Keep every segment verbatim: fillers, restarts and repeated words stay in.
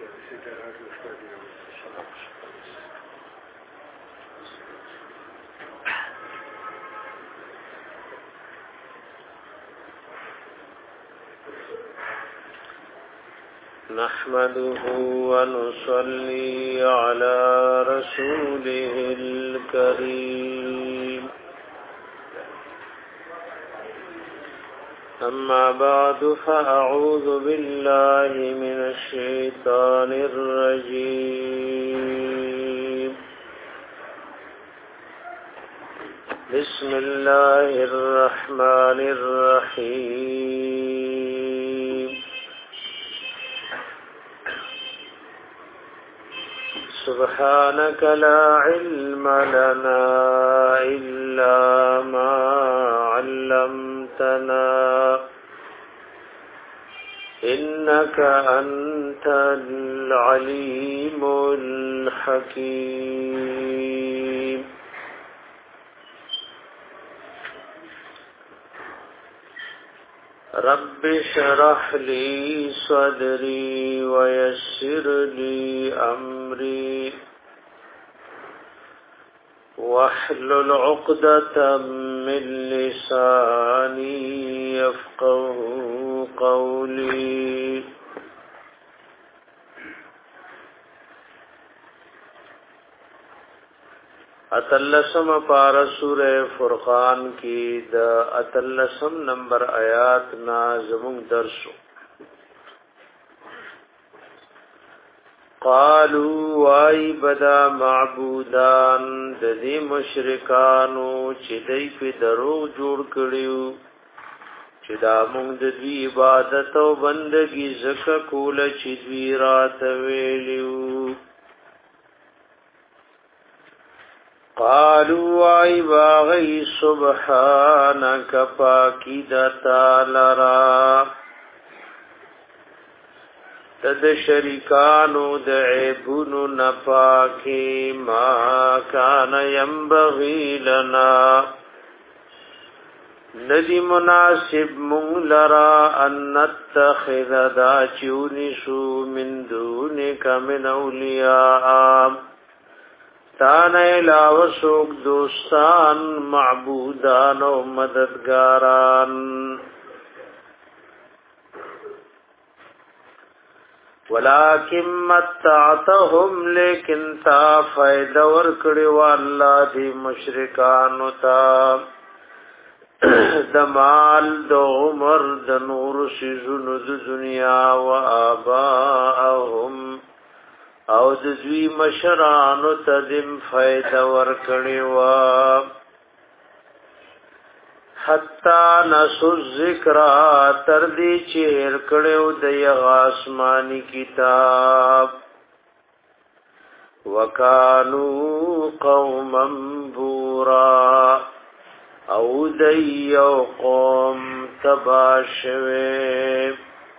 نحمده ونصلي على رسوله الكريم أما بعد فأعوذ بالله من الشيطان الرجيم بسم الله الرحمن الرحيم سبحانك لا علم لنا إلا ما علمتنا إنك أنت العليم الحكيم رب اشرح لي صدري ويسر لي أمري واحلل عقدة من لساني يفقه قولي اتلسم پار سورہ فرقان کی دا اتلسم نمبر آیات نا زمون درسو قالوا وای بدا معبودان د دې مشرکانو چې دای په درو جوړ کړیو چې دا موږ د دې عبادت او بندګي زکه کول چې دوی رات ویلیو قالوا ای باغی سبحانك پاکی دتا لرا تد شریکانو د عیبونو نپاکی ما کان ینبغی لنا ندی مناسب مون لرا ان نتخذ دا چونسو من دونک من اولیاء تان علاوه سوک دوستان معبودان و مددگاران ولكن متعتهم لیکن تا فائدہ ورکڑی واللہ دی مشرکان تا دمال دو عمر دنور سیزن د دنیا و آباءهم او د دوی مشرانو ته دم فائدہ ورکړي وا حتا نسو ذکر تر دې چې هر کړو د آسماني کتاب وکانو قوما بورا او دیو قوم تباشوه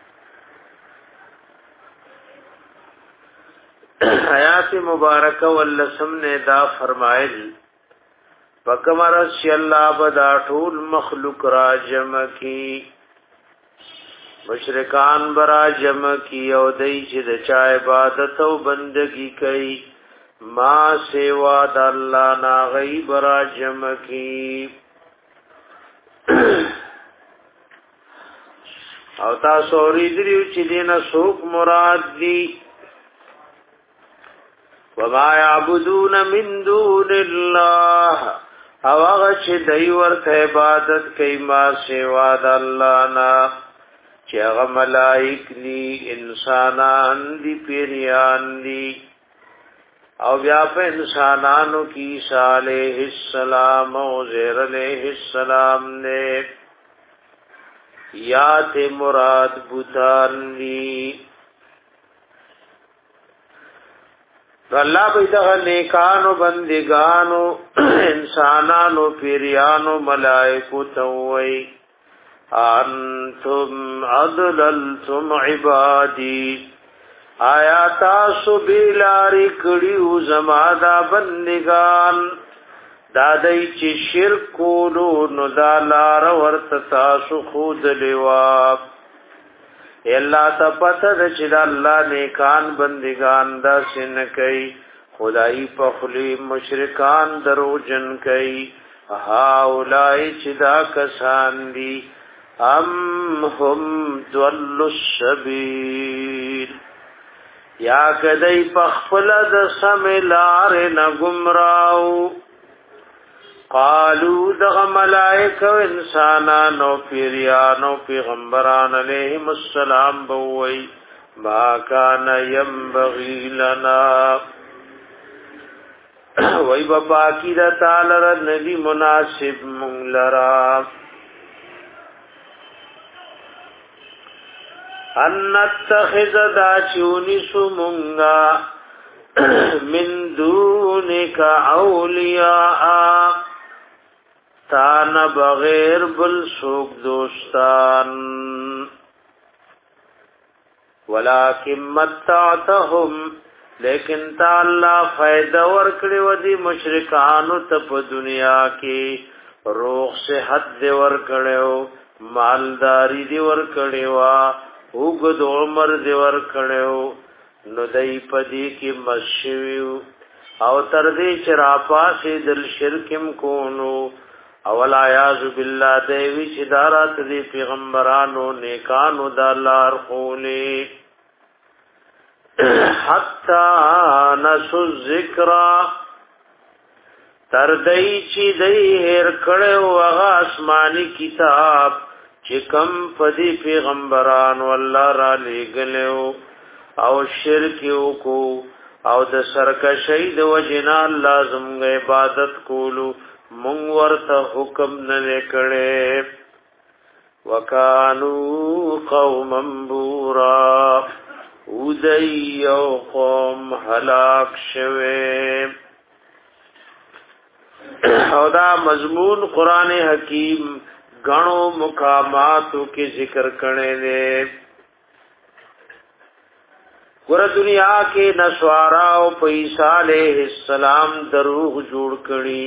آیات مبارکہ واللسم نے دا فرمائل فکمر سی اللہ بدا ټول مخلوق را جمع کی مشرکان برا جمع کی او دی چې د چا عبادت او بندگی کوي ما سیوا د الله نا غیب را جمع کی او تاسو ورېدلی چې دینه څوک مراد دی وما يعبدون من دون الله او هغه چې دوی ورته عبادت کوي ما سوا د الله نه چې هغه ملائک دي انسانان دي پیریان دي او بیا په انسانانو کې صالح السلام او زهر علیہ السلام نے یا ته مراد بوتان دي الله به دغه نیکانو بندگانو انسانانو پیریانو ملائکو توي انتم عدللتم عبادی آیا تاسو بیلاری کړیو زما دا بندگان دادای چې شرک کولو نو دا لار ورته تاسو خود لیوا الله ته پته ده چې د الله نیکان بندگان دا سن کوي خدای په خلی مشرکان دروجن کوي هاولای چې دا کسان دي ام هم ضلوا السبیل یا کدی پخپل د سملار نه گمراو قالو دغ ملائکه و انسانانو پیریانو پیغمبران علیہم السلام بوئی ما کان ینبغی لنا وی بپاکی دا تالر ندی مناسب منگلرا ان نتخذ دا چونی سمونگا من دونک اولیاء تان بغیر بل سوک دوستان ولکن متعتهم لیکن تا اللہ فائدہ ورکڑی و دی مشرکانو تپ دنیا کی روغ صحت دی ورکڑی و مالداری دی ورکڑی و اوگد عمر دی ورکڑی و ندائی پدی کی مشویو او تردی چراپا سی دل شرکم کونو اول آیاز باللہ دیوی چدارات دی پیغمبرانو نیکانو دالار خولی حتی نسو الذکرہ تردئی چی دی ہیر کڑے وغا اسمانی کتاب چکم پدی پیغمبرانو اللہ را لے گلیو او شرکیو کو او د سرکشی د وجنا لازم عبادت کولو مونږ ورته حکم نه کړي وکانو قوما بورا ودی او قوم هلاک شوه او دا مضمون قران حکیم غنو مقاماتو کې ذکر کړي دي ور دنیا کې نسوارا او عیسی علیہ السلام دروغ جوړ کړي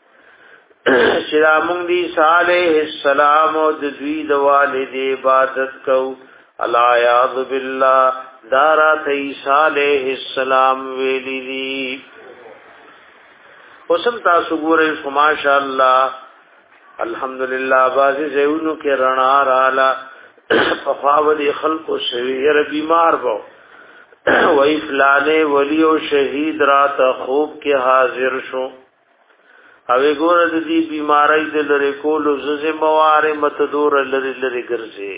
شرامون دی صالح السلام او د دوی د والد عبادت کو الا یاذ بالله دارات عیسی علیہ السلام ویلی دی اوسم تاسو ګورئ ماشاء الله الحمدلله بازی زیونو کې رڼا رااله فخاولی خلق شوی ر بیمار وو وای فلانے ولی او شهید رات خوب کې حاضر شو او ګور د دې بیماری د لری کولو ززه مواره متدور لری لری ګرځي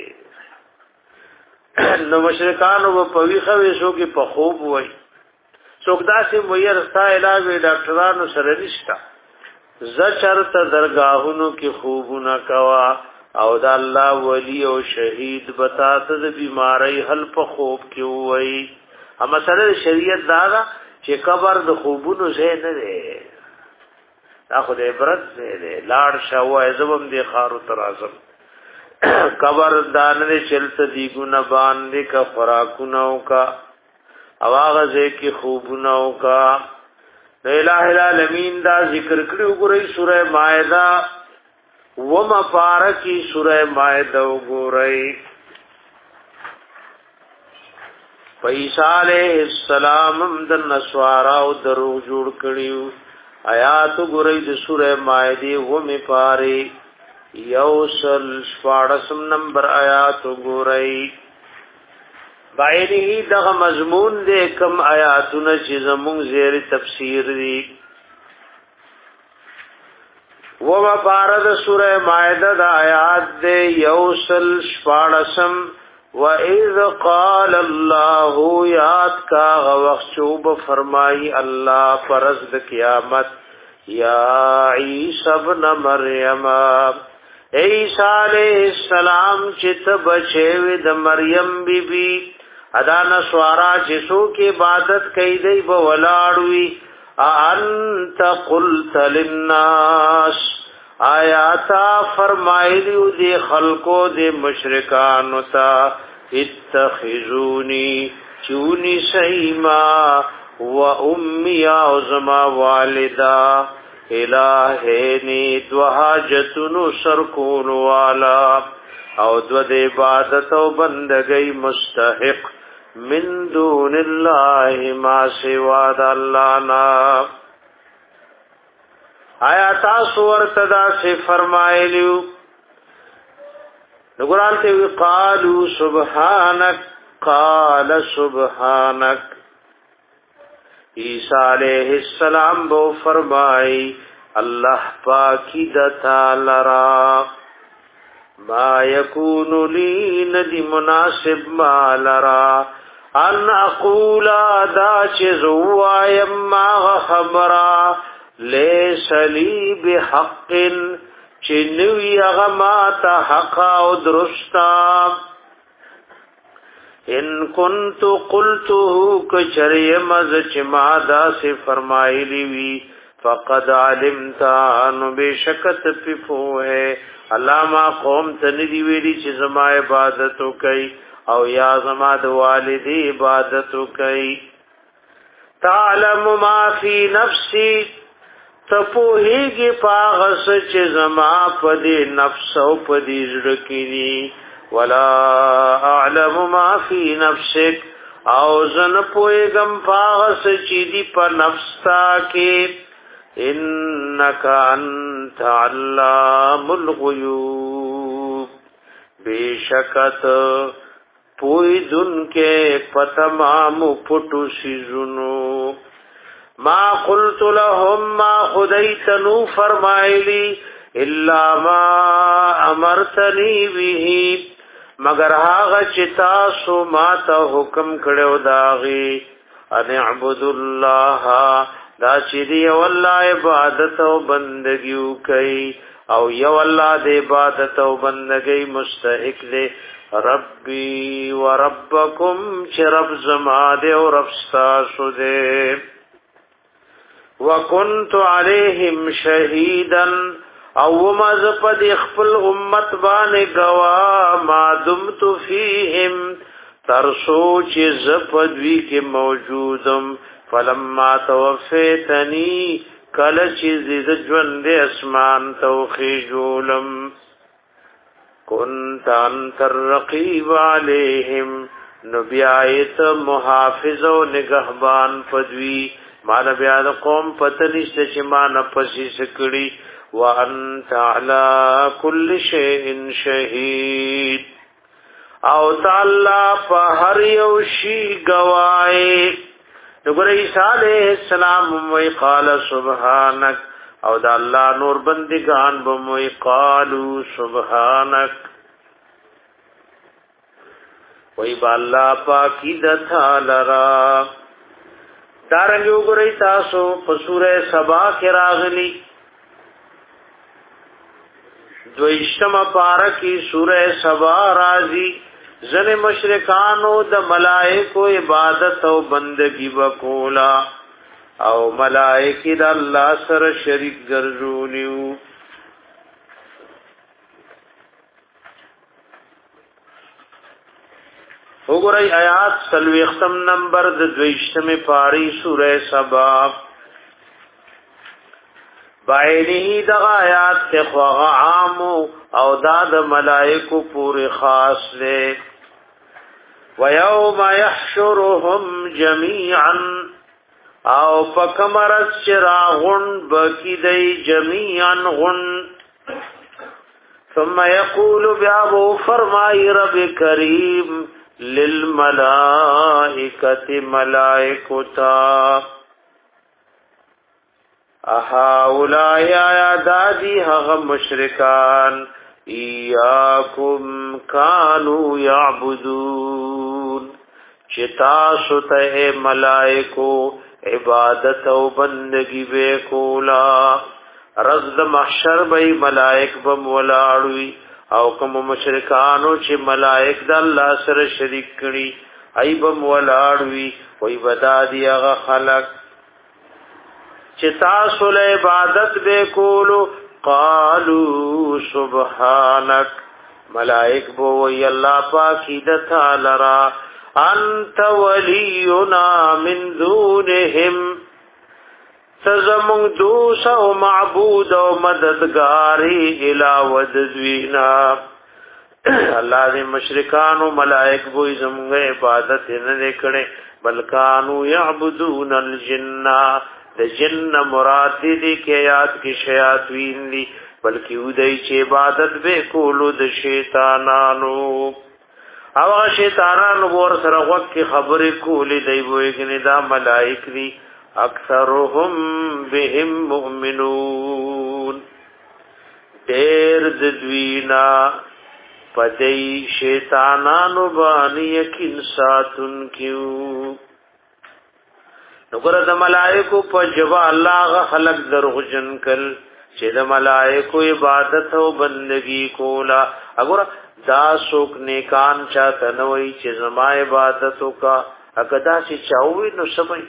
نو مشرکانو په ویخه شو کې په خوب وای څوک داسې ویر ستا علاج ډاکټرانو سره نشتا زچرت درگاهونو کې خوبونه کوا او د الله ولی او شهید بتا ته د بیماری حل په خوب کې وای اما سره شریعت دا چې قبر د خوبونو ځای نه دی دا خو د عبرت دی لاړ شاو ازبم دی خارو ترازم قبر دانه چلته دی ګونه باندې کا خوراکونو کا اواغه کې خوبونو کا لا اله الا الامین دا ذکر کړو ګورئ سوره مائده و مفارقی سوره مائده وګورئ عیسی علیہ السلام د نسوارا او درو جوړ کړیو آیات ګورئ د سوره مائده و می پاره یوسل شپاړسم نمبر آیات ګورئ باندې دغه مضمون دې کم آیاتونه چې زموږ زیر تفسیر دي و ما بارد سوره مائده د آیات دې یوسل شپاړسم وَإِذْ قَالَ اللَّهُ یاد کا وقت چوب فرمائی اللہ فرض د قیامت یا عیسی ابن مریم عیسی علیہ السلام چت بچے د مریم بی بی ادا نسوارا جسو کی عبادت کئی دی بولاڑوی انت قلت للناس آیاتا فرمائلیو دی خلقو دی مشرکانو تا اتخذونی چونی سیما و امی آزما والدا الہینی دو حاجتنو سرکون والا او دو د عبادت او بندګۍ مستحق من دون الله ما سوا د الله نا. آیا تاسو ورته دا څه فرمایلیو؟ نو قرآن ته قالوا سبحانك قال سبحانك. عیسی علیہ السلام بو فرمائی اللہ پاکی دتا لرا ما یکون لی ندی مناسب ما لرا ان اقولا دا چزوایم ما خبرا لیس لی بحق چنوی اغمات حقا و درستا ان کنت قلته کچری مز چما دا سے فرمائلی وی فقد علمتا انو بشکت پفو ہے علامہ قوم تندی ویلی چی زما عبادتو کئی او یا زما د والدی عبادتو کئی. تعلم ما فی نفسی تپوہیگی پاغس چی زما پدی نفس او پدی زڑکنی ولا اعلم ما فی نفسک او زن پویگم پاغس چی دی پا نفستا کی انکا انت علام الغیوب بے شکت پوی دن کے پتمام پٹو سیزنو. ما قلت لهم ما خدیتنو فرمائلی الا ما امرتنی به مگر هاغه چې تاسو ما ته حکم کړو داغي ان اعبد الله دا چې دی والله عبادت او بندګیو کوي او یو الله د عبادت او بندګۍ مستحق دی. ربي وربکم چې رب زما دی او رب تاسو دی. وکنت علیهم شهیدا او مز پد خپل امت باندې گوا ما دمت فیهم ترسو چې زپدوی کې موجودم فلما توفیتنی کل چې زید ژوند اسمان توخی جولم كنت انت الرقیب علیهم نبیایت محافظ و نگهبان پدوی مانا بیاد قوم پتنشت چې ما نپسی سکڑی وانت علی کل شیء شهید او تعالی په هر یو شی گواہی. نګور عیسی علیہ السلام وی قال سبحانك او د الله نور بندگان بموی قالو سبحانك وی با الله پاکی د تعالی. دارنګ وګورئ تاسو په سوره سبا کې راغلی دویشتم پارکی سوره سبا راضی زن مشرکانو د ملائکو عبادت او بندگی وکولا او ملائکی د الله سره شریک ګرځولیو. وګورئ آیات سلوختم نمبر د دویشتم پاری سوره سبا باینی دغا آیات تے خواغ عامو او داد ملائکو پوری خاص لے. وَيَوْمَ يَحْشُرُهُمْ جَمِيعًا او پکمرت چرا غن بکی دی جمیعا غن ثم یقول بیابو فرمائی رب کریم للملائکت ملائکتا اها اولائی آیا دادی حق مشرکان ایاکم کانو یعبدون چتاسو ته ملائکو عبادت او بندگی بے کولا. رزد محشر بی ملائک بم ولاړوي او کوم مشرکانو چې ملائک د الله سره شریک کړي ای بم ولاړوي وای بدادی هغه خلق چې تاسو له عبادت به کولو قالو سبحانك ملائک بو وی الله پاکی د تعالی را انت ولینا من دونهم تزمون دوس او معبود او مددگاری الہ ودزوینا الله دې مشرکان او ملائک وې زموږ عبادت نه کړي بلکانو یعبدون الجن د جن مراد دې کې آیات کې شیاطین دي بلکې ودای چې عبادت به کولو د شیطانانو او شیطانانو ور سره وخت کې خبرې کولې دی وې کې دا ملائک دي اکثرهم بهم مؤمنون ډېر د دوینا پدې شیطانانو باندې یقین ساتون کیو نو ګره د ملائکو په جواب الله خلق دروغجن کل چې د ملائکو عبادت او بندگی کولا وګوره دا څوک نیکان چاته نوې چې زما عبادت وکا اګدا چې چاوي نو سمي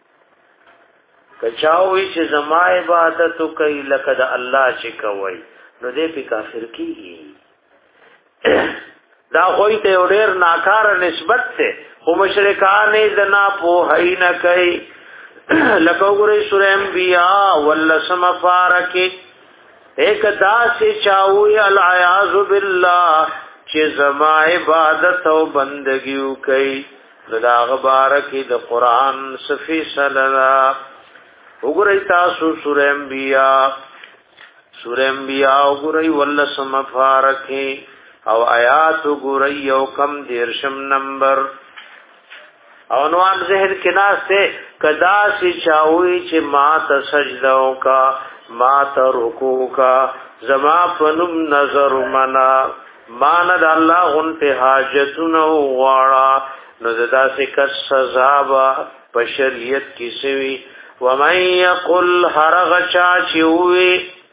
کچاوي چې زما عبادت وکي لکه د الله چې کوي نو دې په کافر کیږي دا خوې ته ډېر ناکار نسبت ته خو مشرکان دې نه په هینا کوي لکه وګورئ سورہ انبیاء ولسم فارکه ایک داسې چاوي العیاذ بالله چې زما عبادت او بندگی کوي دا غبارکی د قران صفی سلام وګورئ تاسو سورہ انبیاء سورہ انبیاء وګورئ ولسم فارکه او آیات وګورئ او کم دیرشم نمبر او عنوان ذهن کې ناشته کدا سی چاوي چې ما ته سجدو کا ما ته رکوع کا زما پنم نظر منا مان د الله غنته حاجتونو واړه نو ددا سي کس سزا وا په شریعت کې سوي و من يقل هرغ چا چوي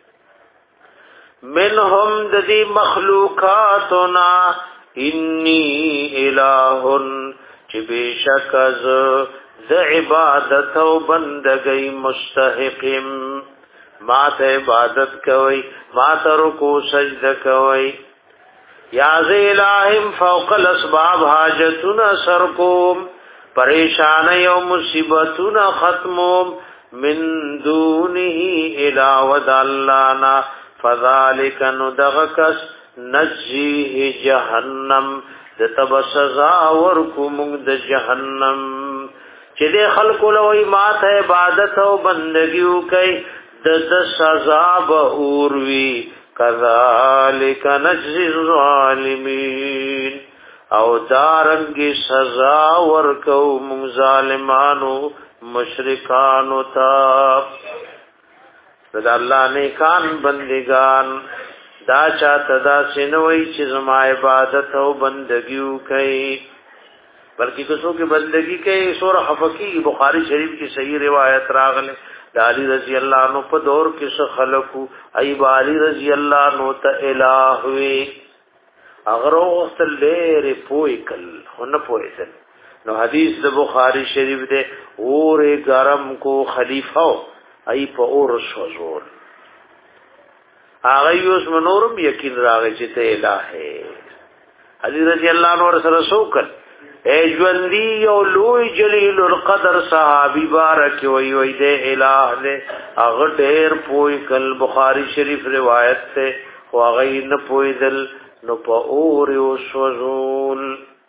منهم د دې مخلوقاتنا اني الہن چې بشک از د عبادت او بندګۍ مستحقم ما ته عبادت کوي ما ته رکوع سجده کوي یا ذی الہم فوق الاسباب حاجتنا سرکوم پریشان یو مصیبتنا ختموم من دونه الہ ودلانا فذلک ندغکس نجیه جهنم د تب سزا ورکو موږ د جهنم چې د خلکو لوی ماته عبادت او بندګي کوي د د سزا به اوروي کذالک نجزي الظالمین او دارنګي سزا ورکو موږ ظالمانو مشرکانو ته د الله نیکان بندگان دا چاته دا سنوي چې زما عبادت او بندگی کوي بلکې کسو کې بندگی کوي سور حفقی بخاری شریف کی صحیح روایت راغله د علی رضی الله عنه په دور کې څه خلقو ایب علی رضی الله عنه ته الہ وی اگر وخت لري پوي کل خو نه پوي نو حدیث د بخاری شریف ده اور گرم کو خلیفہ ای په اور شوزول هغه یوس منورم یقین راغی چې ته الہ علی رضی الله عنه سره سوکل اے ژوندۍ او لوی جلیل القدر صحابي بارک وی وی دې الہ دې هغه ډېر پوی کل بخاری شریف روایت ته او هغه نه پوی دل نو په اور یو سوزول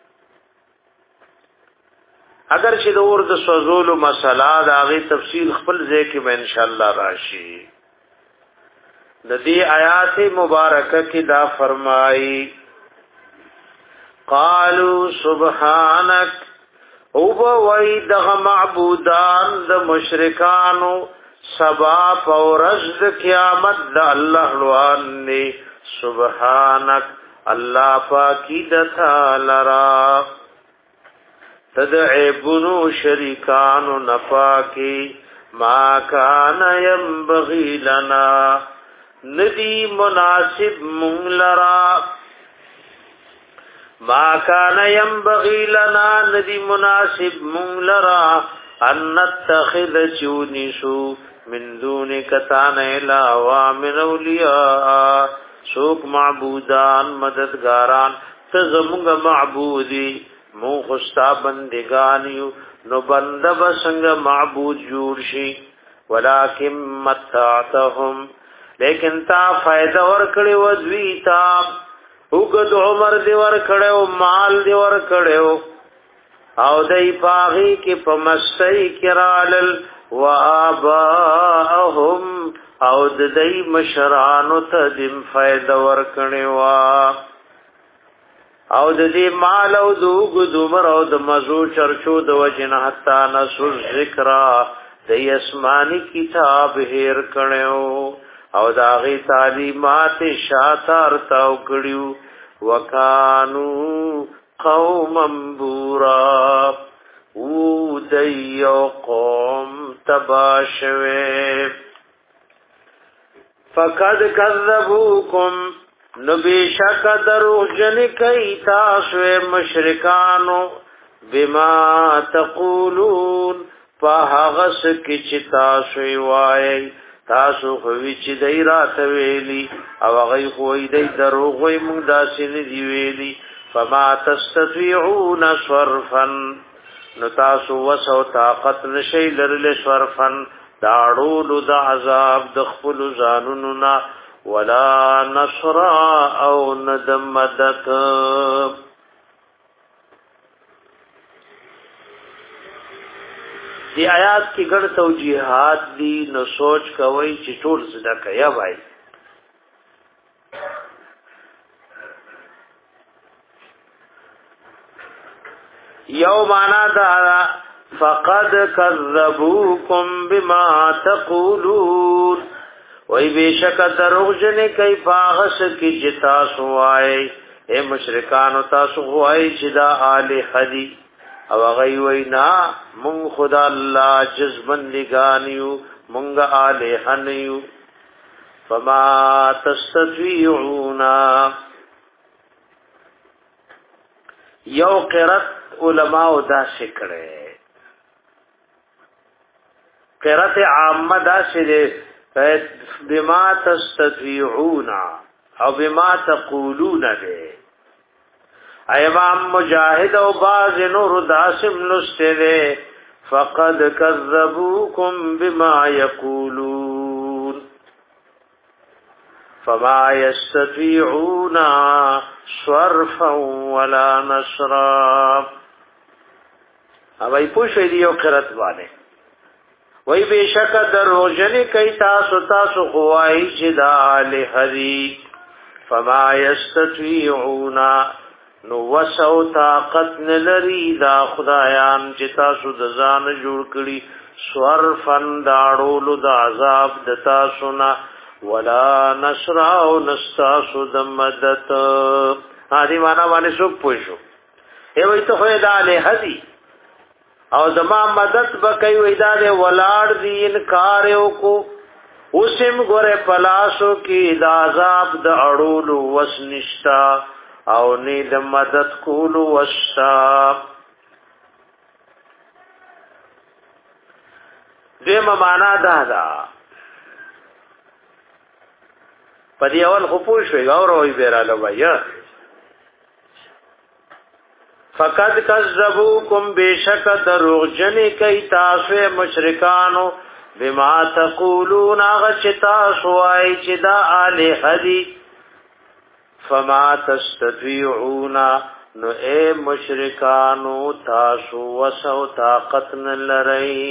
اگر چې د اور د سوزول مسله دا غي تفصیل خپل ځای کې به ان شاء الله راشي د دې آیات مبارکه کې دا فرمایي قالوا سبحانك او وای دغه معبودان د مشرکانو سبا پورز د قیامت د الله روان ني سبحانك الله پاکي د تعالی تدعبنو شریکانو نپاکی ما کان ينبغي لنا ندی مناسب مونلرا ما کان ينبغي لنا ندی مناسب مونلرا ان نتخذ چونیسو من دونک تان علاوہ من اولیاء سوک معبودان مددگاران تزمونگ معبودی مو خستا بندگانیو نو بند بسنگ معبود جوړ شي ولکن متعتهم لیکن تا فائدہ ورکړي و دوی تا وګد عمر دی ور کړو مال دی ور کړو او دای پاغي کې پمستای کرالل و اباهم او د دای مشرانو ته دیم فائدہ ورکړي وا او د دې مال او دوغ دومر او د مزو چرچو د وجنه حتا نسو ذکر د اسماني کتاب هیر کړو او داغي تعلیمات شاتار تاو کړیو وکانو قوما بورا او دیو قوم تباشوه فقد کذبوکم نبیشک درو جن کئی تاسو مشرکانو بما تقولون فهغس کی چی تاسو وای تاسو خوی چی دی رات ویلی او غی خوی دی درو غی مونږ داسې دی ویلی فما تستطيعون صرفا نتاسو وسو طاقت نشی لرل صرفا داړو د عذاب د خپل ځانونو ولا نصر او ندمدت دی آیات کی ګڼ توجیهات دي نو سوچ کوي چې ټول زده کیا وای یو معنا دا فقد كذبوكم بما تقولون وای بیشک دروغجن کای پاغس کی جتا سوای اے مشرکان تاسو وای چې دا الہ دی او غي وینا مون خدا الله جزبندگانیو مونږ الہ نیو فما تستطيعون یو قرات علماء دا شکړه قرات عامه دا شری بما تستطيعون او بما تقولون ده امام مجاهد او باز نور داسم نستده فقد كذبوكم بما يقولون فما يستطيعون صرفا ولا نصرا اوای پوښې دی یو قرات باندې وای بشک دروژن کای تاسو تاسو خوای چې دال هری فما یستطيعون نو وسو طاقت نلری دا خدایان چې تاسو د ځان جوړ کړي سورفن داړو د عذاب د تاسو نه ولا نصر او نستاسو د مدد هدي معنا باندې څوک پوښو ای وای ته خو دال هدي او زما مدد بکای وېدا دے ولاړ دی انکار وکو اوسم ګره پلاسو کی د عذاب د اړولو وسنشتا او نه د مدد کولو وستا دیم معنا دا دا پدې اول خو پوښوي او روي بیراله وایي فقد کذبوکم بیشک دروغجن کای تاسو مشرکانو بما تقولون غچتا سوای چې دا الہ دی فما تستطيعون نو اے مشرکانو تاسو وسو طاقت نلری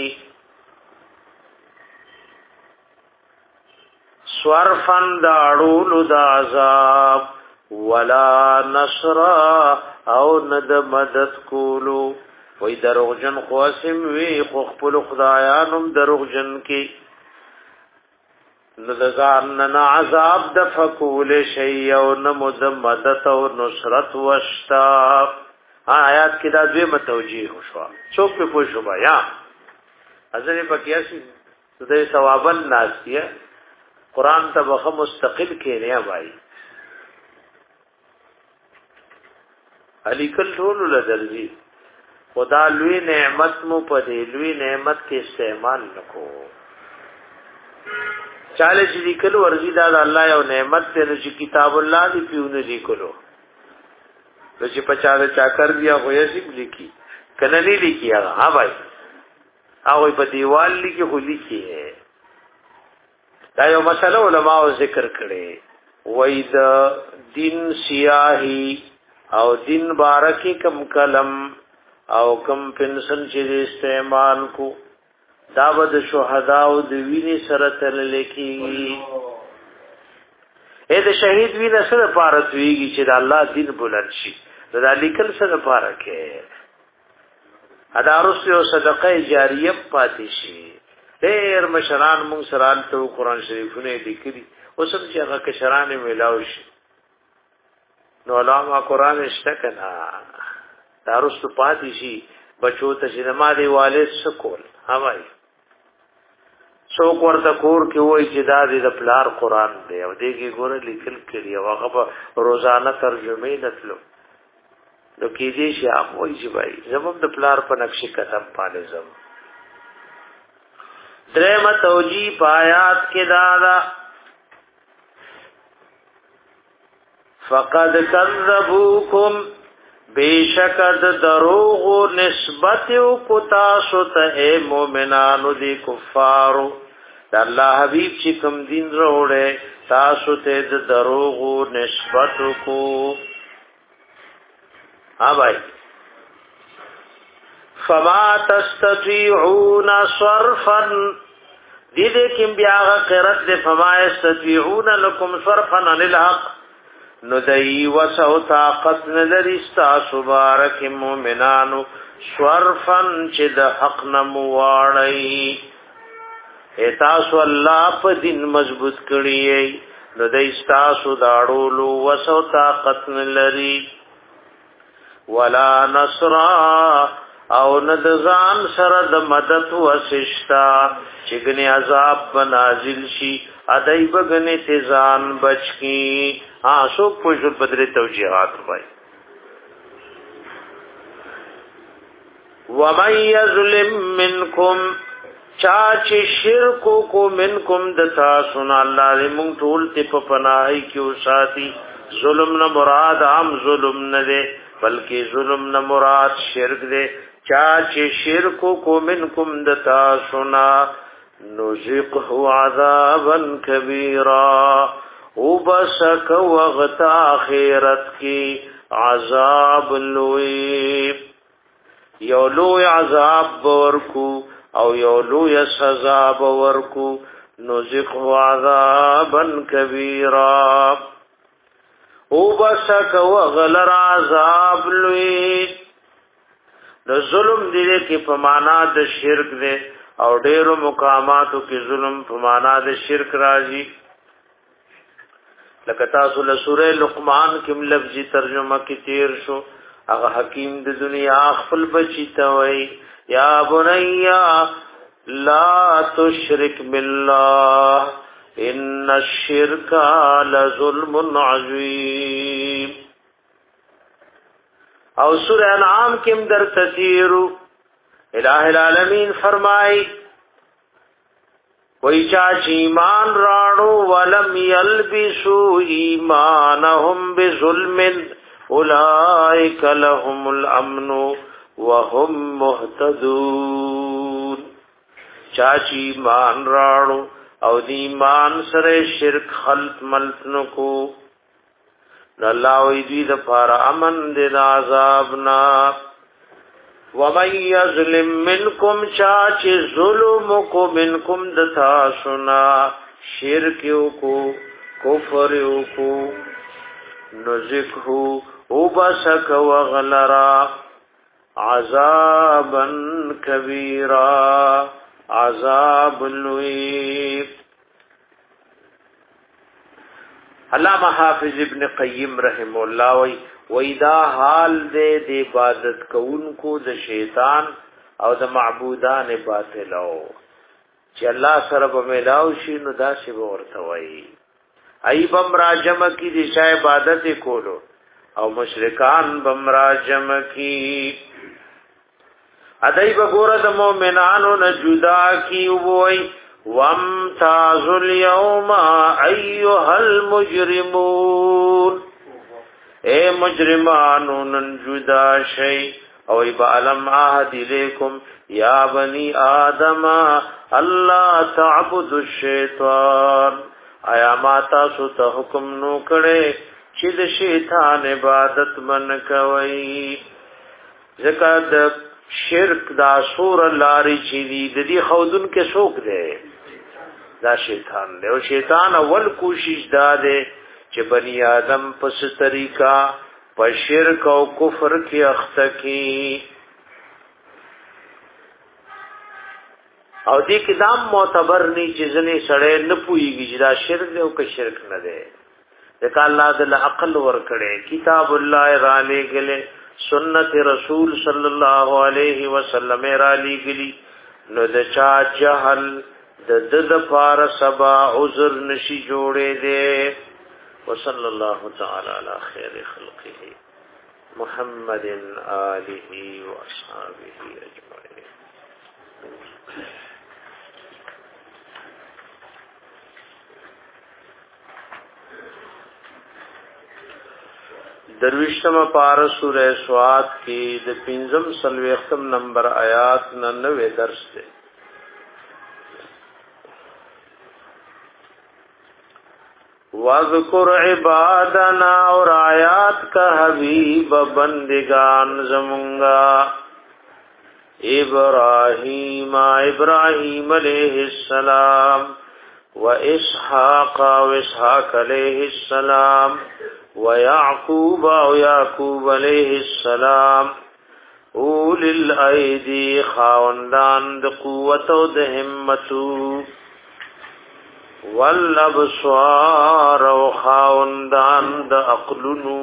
سورفن داړول د عذاب ولا نصر او ند مدد کولو وای دروغجن قاسم وی خو خپل خدایانم دروغجن کی نذزان نه عذاب د فکول شی او نه مدد او نصرت وشتا آیات کې دا دوی متوجیه شو څوک په پوښو بیا ازنه پکیاسی د ثوابن ناسیه قران ته بخ مستقل کې نه وای علی کل ټول لدرځي خدا لوی نعمت مو په دې لوی نعمت کې استعمال نکو چاله چې کله ورزي دا الله یو نعمت ته چې کتاب الله دی پیونه دی کولو چې پچاله چا کر دیا خو یې سیم لیکي کنه نه لیکي هغه ها بھائی هغه په دیوال لیکي خو لیکي دا یو مسله علماء ذکر کړي وید دین سیاهی او دین بارکی کم کلم او کم پنسل چې استعمال کو داود شهدا او د ویني سره تل لیکي اې د شهید ویني سره پارتويږي چې د الله دین بلند شي دا لیکل سره پاره کې ادارس او صدقه جاریه پاتې شي ډېر مشران مونږ سره ته قرآن شریفونه لیکلي اوس هم چې هغه کشران ملاو شي نو علامه قرآن اشتکنا دارس پاتې شي بچو ته چې نماز والد سکول هواي څوک ورته کور کې وای چې دا د پلار قرآن دی او دغه ګوره لیکل کړي او هغه روزانه ترجمه نتلو نو کې دې شي هغه وای چې بھائی زموږ د پلار په نقش قدم پاله زم درېمه توجی پایات کې دادا فقد کذبوکم بیشکد دروغ نسبت کو تاسو ته مومنانو دی کفارو د الله حبیب چې کوم دین وروړي تاسو ته د دروغ نسبت کو ها بھائی فما تستطيعون صرفا دې دې کوم بیا قرات د فما يستطيعون لكم صرفا عن الحق نو دای وسو طاقت نظر استاسو بارک مومنانو صرفن چې د حق نمواړی ایتاسو الله په دین مضبوط کړی نو دای استاسو داړولو وسو طاقت نلري ولا نصر او ندزان سره د مدد وسشتا چې ګنې عذاب بنازل شي ادای بغنی تیزان بچکی ها سو پوجو بدر توجیهات وای ومن یظلم منکم چاچ شرک کو منکم دتا سنا الله دې مونږ ټول ته په پناهي کې ساتي ظلم نه مراد عام ظلم نه دی بلکې ظلم نه مراد شرک دی چاچ شرک کو منکم دتا سنا نذقه عذابا كبيرا وبسك وقت اخرت کی عذاب لوی یو لوی عذاب ورکو او یو لوی سزا ورکو نذقه عذابا كبيرا وبسك وغلر عذاب لوی د ظلم دې کې په معنا د شرک دی او ډېرو مقاماتو کې ظلم په معنا د شرک راځي لکه تاسو له سوره لقمان کې لفظي ترجمه کې تیر شو هغه حکیم د دنیا خپل بچی ته وای یا بنیا لا تشرک بالله ان الشرک لظلم عظیم او سوره انعام کې در تسیرو الہ العالمین فرمائی وی چاچ ایمان راڑو ولم یلبسو ایمانهم بظلم اولئک لهم الامن وهم مهتدون چاچ ایمان راڑو او دی ایمان سر شرک خلط ملت نکو اللہ وی دی دفار امن دن عذابنا ومن یظلم منکم چاچ ظلم کو منکم دتا سنا شرکیو کو کفریو کو نزکہو اوبسک وغلرا عذابا کبیرا عذاب لوی علامہ حافظ ابن قیم رحم اللہ وی ویدا حال دے د عبادت کوونکو د شیطان او د معبودان باطلو چې الله سره به ملاو شي نو دا شی ورته وای ایبم راجم کی د شای عبادت کولو او مشرکان بم راجم کی ادای بګور د مؤمنانو نه جدا کی وای وامتاز اليوم ايها المجرمون اے مجرمانو نن جدا شئی او ایبا علم آہد الیکم یا بنی آدم اللہ تعبد الشیطان آیا ما تاسو ته حکم نو کړي چې د شیطان عبادت من کوي ځکه د شرک دا سور لاري چې دی د دې خودن کې څوک دی دا شیطان دی او شیطان اول کوشش دا دی چې بنی آدم پس طریقہ په شرک او کفر کې اخته کی او دې کدام معتبر نه چې ځنې سړی نه پويږي چې دا شرک دی او که شرک نه دی ځکه الله د عقل ور کړي کتاب الله را لګلې سنت رسول صلی الله علیه وسلم را لګلی نو د چا جهل د د د پار سبا عذر نشي جوړې دي وصلی الله تعالی علی خیر خلقه محمد آله واصحابه اجمعین. درویشتم پار سورہ سواد کی د پنځم سلویختم نمبر آیات ننوے درس دے. وَاذْكُرْ عِبَادَنَا اور آیات کا حبیب بندگان زمونگا ابراہیم ابراہیم علیہ السلام و اسحاق و اسحاق علیہ السلام ويعقوب ويعقوب عليه السلام اول الایدی خاوندان د قوت او د همت والابصار او خاوندان د عقلونو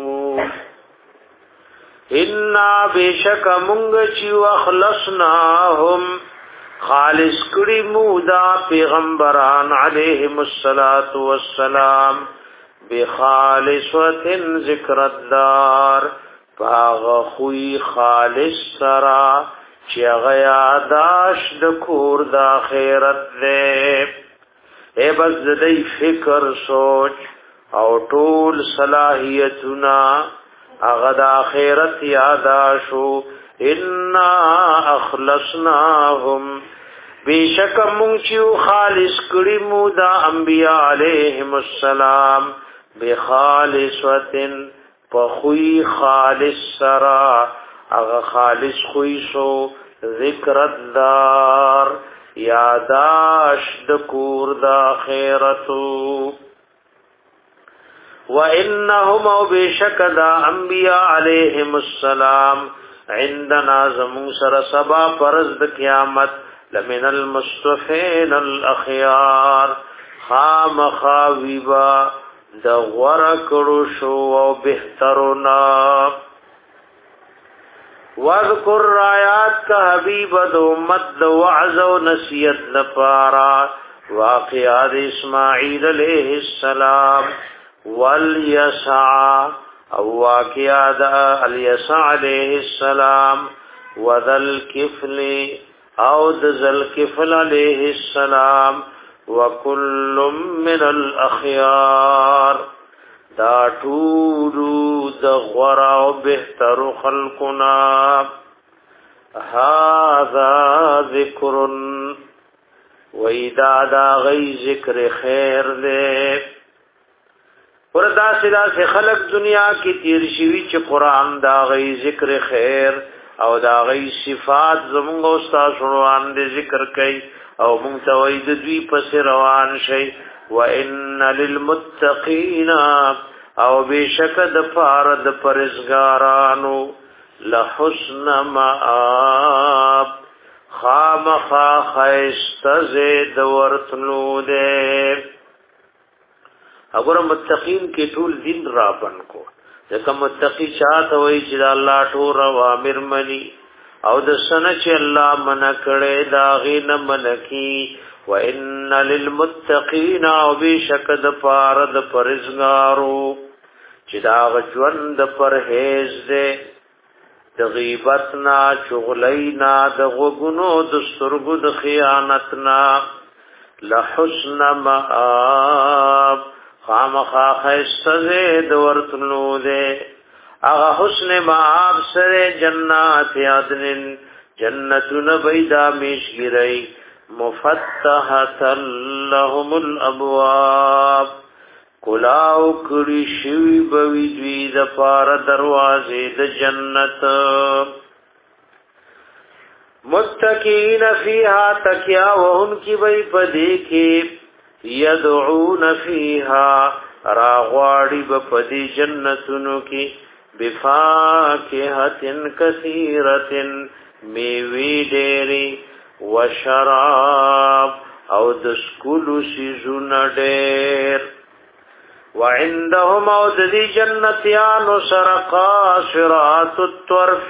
ان بشک مونږ چې واخلصناهم خالص کړي مودا پیغمبران علیهم الصلاۃ والسلام بخالصوة ذکر الدار باغ خوی خالص سرا چی غیاداش دکور دا خیرت دے اے بس دی فکر سوچ او طول صلاحیتنا اغد آخرت یاداشو انا اخلصناهم بیشک مونچیو خالص کری مودا انبیاء علیہم السلام بخالصوتن پخوی خالص سرا اغا خالص خوی سو ذکر الدار یاداش دکور دا خیرتو وَإِنَّهُمْ وَبِشَكَ دا انبیاء علیہم السلام عندنا زمون سر سبا پرزد قیامت لمن المصطفین الاخیار خام خاویبا د غره کړو شو او بهترنا واذکر آیات کا حبیب د امت د وعظ او نصیحت لپاره واقعات اسماعیل علیہ السلام والیسع او واقعات الیسع علیہ السلام وذل کفل او د ذل کفل علیہ السلام وکل من الاخيار دا ټولو د غرا او بهتر خلقنا هذا ذکر وإذا دا غي ذکر خیر دے وردا سدا سے خلق دنیا کی تیر شوی چې قران دا غي ذکر خیر او دا غي صفات زمونږ استاد روان دي ذکر کوي او مونږ ته وای د دوی پس روان شي وان للمتقین او بشک د فارد پرزګارانو لحسن مآب خامخا خیست زید ورتلو دے اگر متقین کی ټول دین را بن کو ځکه متقی چاته وای چې د الله ټول اوامر مني او د سنه چې الله منع کړي دا غین منکی وان للمتقین او بشک د فارد پرزګارو چې دا ژوند پرهیز دے د غیبت نا چغلی نا د غوګونو د سترګو د خیانت نا لحسن مآب خامخا خیستزه د ورتلو دے اغا حسن مآب سر جنات عدن جنتون بیدا میشگیرئی مفتحة لهم الابواب کلاو کړي شوی بوي دوی د پار دروازې د جنت متکئین فیها تکیا وهم کی وی پدې کې یدعون فیها راغواړي بپدې جنتونو کې بفاکهة کثیرة میوی ډېری وشراب او د سکولو سیزونه ډېر وعندهم او د دې جنتیانو سره قاصرات الطرف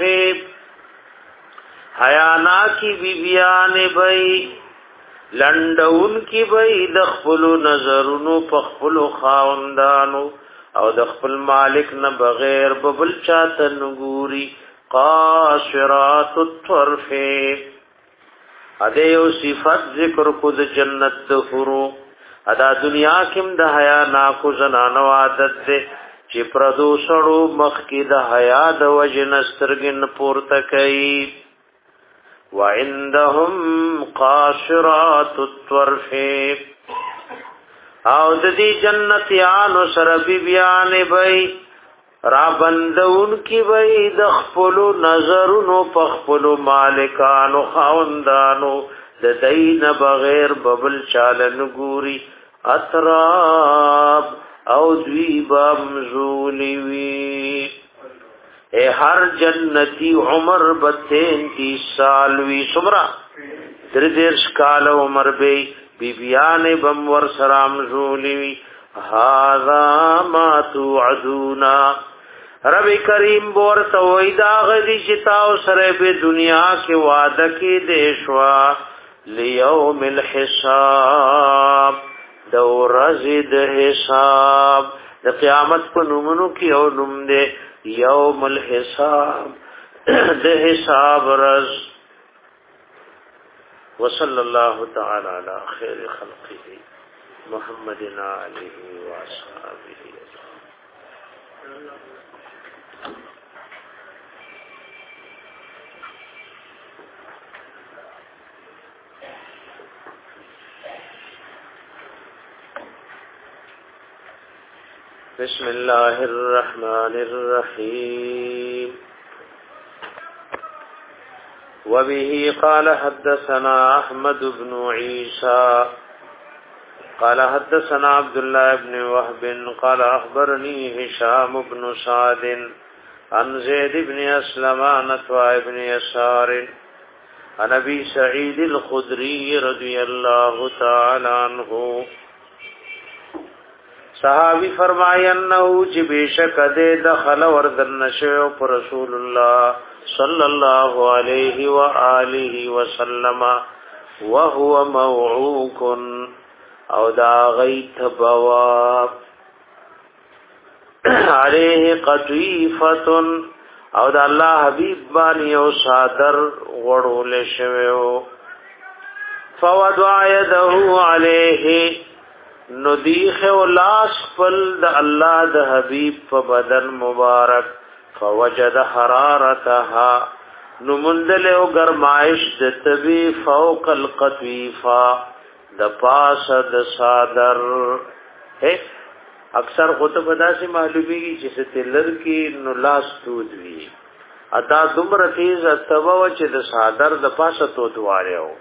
حیانا کی بیبیان بی لندون کی بی د خپل نظرونو په خپل خاوندانو او د خپل مالک نه بغیر ببل چاته نګوري قاصرات الطرف اده یو صفات ذکر کو د جنت حورو ادا دنیا کم د حیا ناکو زنانو عادت ده چې پردو سړو مخ کې د حیا د وجن سترګن پورته کوي وعندهم قاصرات الطرف او د دې جنتیانو سره بیبیان بی را بندون کی بی د خپل نظرونو په خپل مالکانو خاوندانو د دین بغیر ببل چالن ګوري اطراب او دوی بمزولی وی اے ہر جنتی عمر بتینتیس سال وی سمرا در دیرش کال عمر بی بیبیان بمور سرام زولی وی هذا ما توعدونا رب کریم بورتا ویدا غدی چتاو سره به دنیا کې وعده کې دیشوا لیوم الحساب دو رزد حساب د قیامت په نومونو کې او نوم دې یوم الحساب د حساب رز وصلی الله تعالی علی خیر خلقه محمد علیه و اصحابہ بسم الله الرحمن الرحيم وبه قال حدثنا أحمد بن عيسى قال حدثنا عبد الله بن وهب قال أخبرني هشام بن سعد عن زيد بن أسلم عن عطاء بن يسار عن أبي سعيد الخدري رضي الله تعالى عنه صحابی فرمائی انہو چی بیشک دے دخل وردن نشو پر رسول اللہ صلی اللہ علیہ وآلہ وسلم وهو موعوک او دا غیت بواب علیہ قطیفت او دا اللہ حبیب بانی او صادر غڑول شویو فوضع یدہو علیہ ندیخ و لاس پل د الله د حبیب په بدن مبارک فوجد حرارتها نمندل او گرمائش د تبی فوق القطیفه د پاس د صادر ہے اکثر خطبه داسې معلومیږي چې ستلر کې نو لاس تود وی ادا دومره تیز اتبو چې د صادر د پاسه تود واره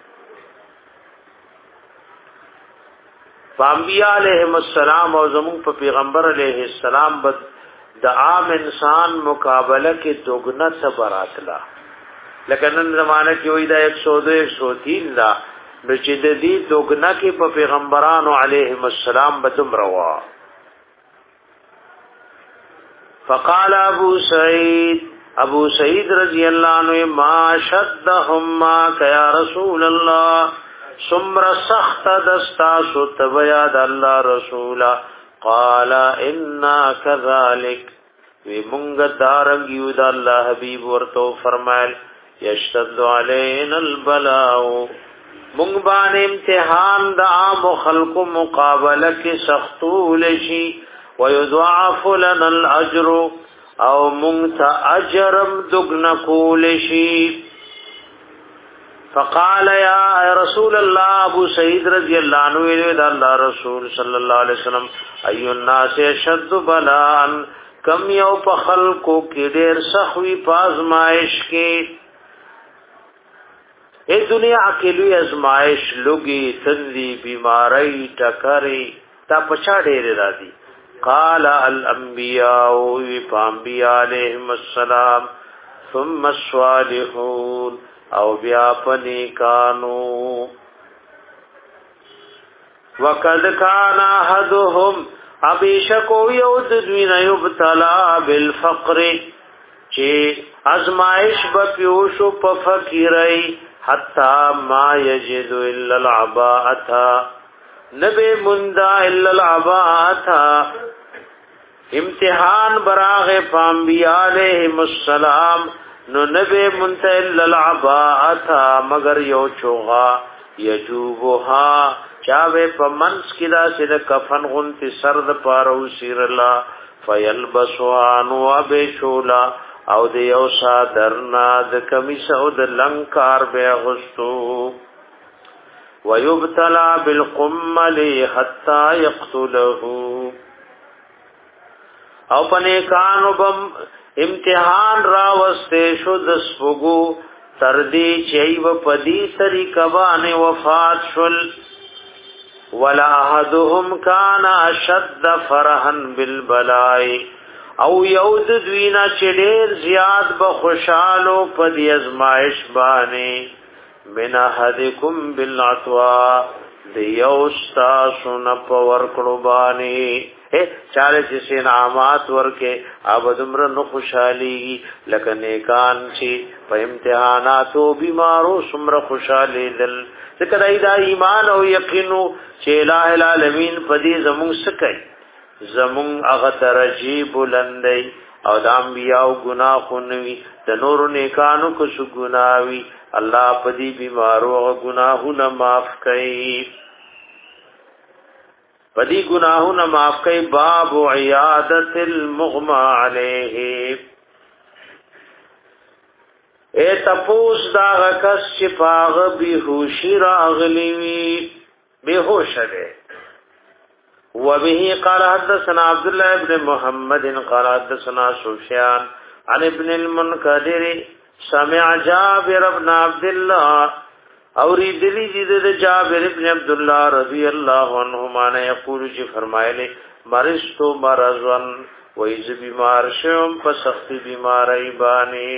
انبیاء علیہم السلام او زمون په پیغمبر علیہ السلام بد د عام انسان مقابله کې دوگنا صبراتلا لکه نن زمانه کې وای دا ایک سو دو ایک سو تین دا د چې د دې دوگنا کې په پیغمبرانو علیہم السلام بدم روا فقال ابو سعید ابو سعید رضی اللہ عنہ ما شدهم ما یا رسول اللہ سمر سخت دستا سوت بیاد اللہ رسولا قال انا كذلك وی منگ دارنگیو دا اللہ حبیب ورتو فرمائل یشتد علینا البلاء منگ بان امتحان دا عام خلق مقابلہ کی سختول شی ویضعف لنا الاجر او منگ تا اجرم دگنکول شی فقال يا رسول الله ابو سعید رضی اللہ عنہ ویل اللہ رسول صلی اللہ علیہ وسلم ای الناس شد بلاء کم یو په خلقو کې ډېر سخوي پازمائش کې اے دنیا کې لوی ازمائش لوګي تندي بیماری ټکرې تا پچا ډېر راځي قال الانبیاء و انبیاء علیهم السلام ثم الصالحون او بیا پنی کانو وقد کان احدهم ابیشکو یود دوین یبتلا بالفقر چه ازمائش بپیوشو پا فقیرئی حتی ما یجد الا العباءتا نبی مندا الا العباءتا امتحان براغ فانبیاء علیہم السلام نو نبی منتا الا العباءتا مگر یو چوغا یجوبها چاوے پا منس کدا سید کفن غنتی سرد پارو سیرلا فیلبسوانو ابی شولا او د یو صادرنا د کمیس او د لنکار بے غستو ویبتلا بالقمل حتی یقتله او پنیکانو بم امتحان راوستے شد سپگو تردی چیو پدی طریقہ بان وفات شل ولا احدهم کان اشد فرحا بالبلائی او یود دوینا چډیر زیاد بخوشالو پدی ازمائش بانے من احدکم بالعطوا دیوستا سن پور قربانی اے چاله چې سینامات ورکه ابدمر نو خوشحالي لکه نیکان چې په امتحاناتو بیمارو سمره خوشالي دل ذکر ایدا ایمان او یقینو چې الٰه العالمین پدې زمون سکي زمون هغه درجی بلندي او د انبیاء گناهونه د نور نیکانو کو شو گناوي الله پدې بیمارو او گناهونه معاف کړي پدی گناہونا معاف کئی باب عیادت المغمى علیہ اے تپوس داغ کس چپاغ بیہوشی راغلیوی بیہوش دے وبه قال حدثنا عبداللہ ابن محمد قال حدثنا سفیان عن ابن المنکدر سمع جابر ابن عبداللہ اوری دلی جید جابر ابن عبداللہ رضی اللہ عنہما نے یقول جی فرمائے لے مرستو مرضون ویز بیمار شم پسخت بیماری بانی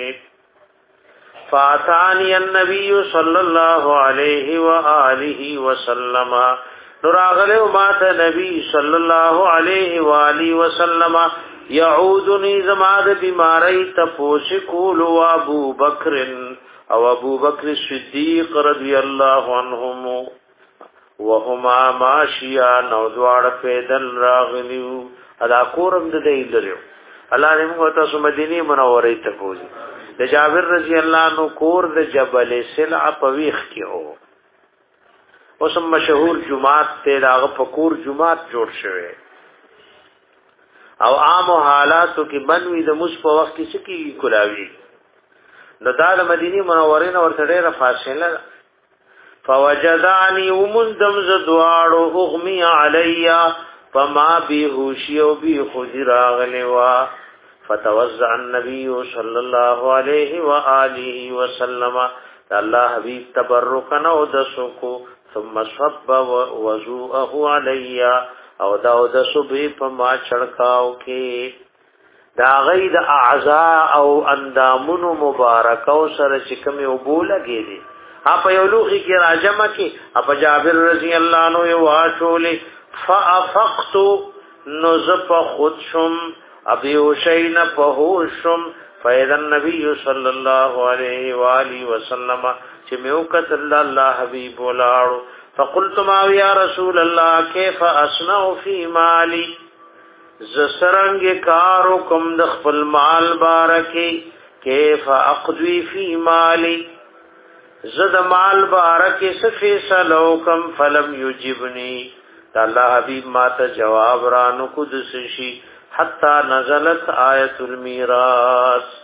فاتانی النبی صلی اللہ علیہ وآلہ وسلم نراغلے مات نبی صلی اللہ علیہ وآلہ وسلم یعودنی زماد بیماری تپوس کولو ابو بکرن او ابو بکر صدیق رضی اللہ عنہم وهما ماشیان او دوار پیدل راغلیو ادا کورم د دی لریو الله دې موږ ته مدینه منوره ته پوزي د جابر رضی الله عنه کور د جبل سلع په ویخ کې او اوس مشهور جمعات ته داغه فقور جمعات جوړ شوی او عام حالاتو کې بنوي د مص په وخت کې سکی کلاوی نو دا د مدینه منوره نه ورته ډیره فاصله فوجدانی ومندم زدواړو اغمی علیا فما بهوشی او به خجرا غلوا فتوزع النبي صلی الله علیه و آله وسلم الله حبیب تبرکن او دسکو ثم صب وضوءه علیا او دا د صبح په ما چړکاو کې دا غید اعضاء او اندامونو مبارک او سره چې کوم یو بولګی دي اپ یو لوخي کې راجمه کې اپ جابر رضی الله عنه یو واچولې فافقت نزف خودشم ابي وشین فهوشم فاذا النبي صلى الله عليه واله وسلم چې میوکت الله حبيب ولاړو فقلت ما يا رسول الله كيف اصنع في مالي زسرنگ کارو کم د خپل مال بارکی کیف اقضی فی مالی زد مال بارکی سفی سلو کم فلم یجبنی تا اللہ حبیب ما تا جواب رانو کدس شی حتی نزلت آیت المیراث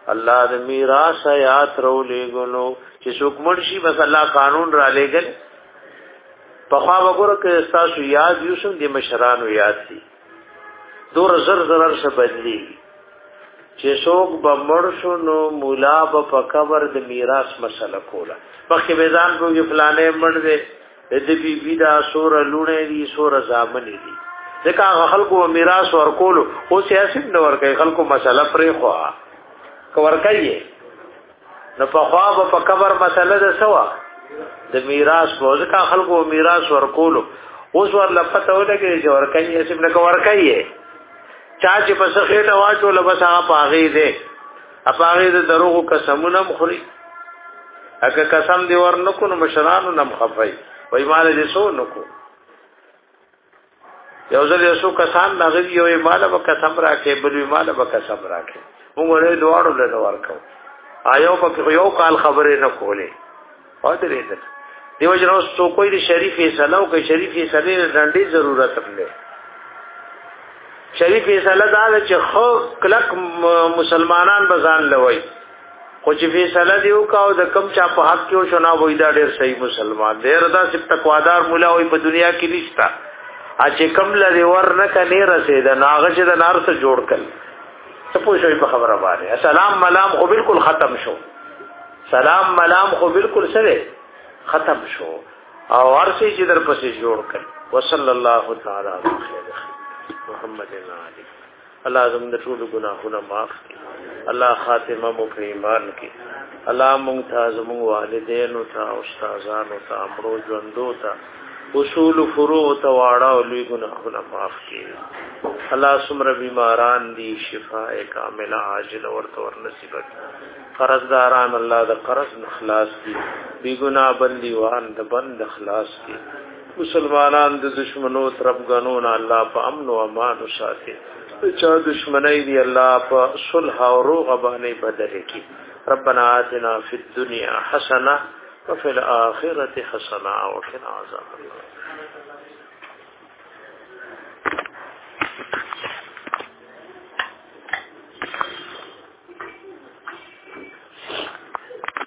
الله د میراث آیات رولې غنو چې څوک مرشي بس الله قانون را لېګل په خوا وګوره کې تاسو یاد یوسم د مشرانو یاد دي دور زر زرر څه بدلی چې څوک به مړ شو نو مولا به په قبر د میراث مسله کوله پخې میدان کو یو پلانې مړ دې د بی بی دا سور لونه دي سور زامن دي ځکه خلکو میراث ورکول او سیاست نو ورکې خلکو مسله پرې خوا ورکې نو په خوا په قبر مسله ده سوا د میراث په ځکه خلکو میراث ورکول اوس ورل پته ولګي چې ورکې اسیم نه ورکې چا چې پس خېټه واچول بس هغه پاغې ده اپاغې د دروغو قسمونه مخري اګه قسم دی ورنکو نو مشرانو نم خفای وای مال دې سو نکو یو ځل یو څو کسان دغه یو مال به قسم راکې بل مال به قسم راکې موږ له دواړو له ورکو آیو په یو کال خبرې نه کولې او درې ده دیو جنو څو کوئی دی شریفې سلام کوي شریفې سلې ډنډي ضرورت نه شریفې سلام دا چې خو کلک مسلمانان بزان لوي خو چې فیصله دیو کاو د کم چا په حق کې شو نه وای دا ډېر صحیح مسلمان ډېر دا سپ تقوادار مولا وای په دنیا کې نشتا ا چې کم لري ور نه کني رسید ناغه چې د نار سره جوړ کړ څه پوښوي په خبره باندې السلام ملام خو بالکل ختم شو سلام ملام خو بالکل سره ختم شو او ورسې چې در پسې جوړ کړ وصلی الله تعالی علی خیر محمد علی الله زموږ ټول ګناهونه معاف کړي الله خاتمه مو په ایمان کې الله مونږ ته زموږ والدینو ته او استادانو ته امرو ژوندو ته اصول فروع ته واړه او لوی ګناهونه معاف کړي الله سمره بیماران دي شفاء کامله عاجل ورته ور نصیب کړي قرضداران الله د قرض اخلاص دي بی ګناه بنديوان د بند اخلاص دي مسلمانان د دشمنو طرف غنون الله په امن او امان وساتي چا دشمنی دی الله په صلح او روغ باندې بدل کی ربنا آتنا فی الدنيا حسنه وفي الاخره حسنه وقنا عذاب النار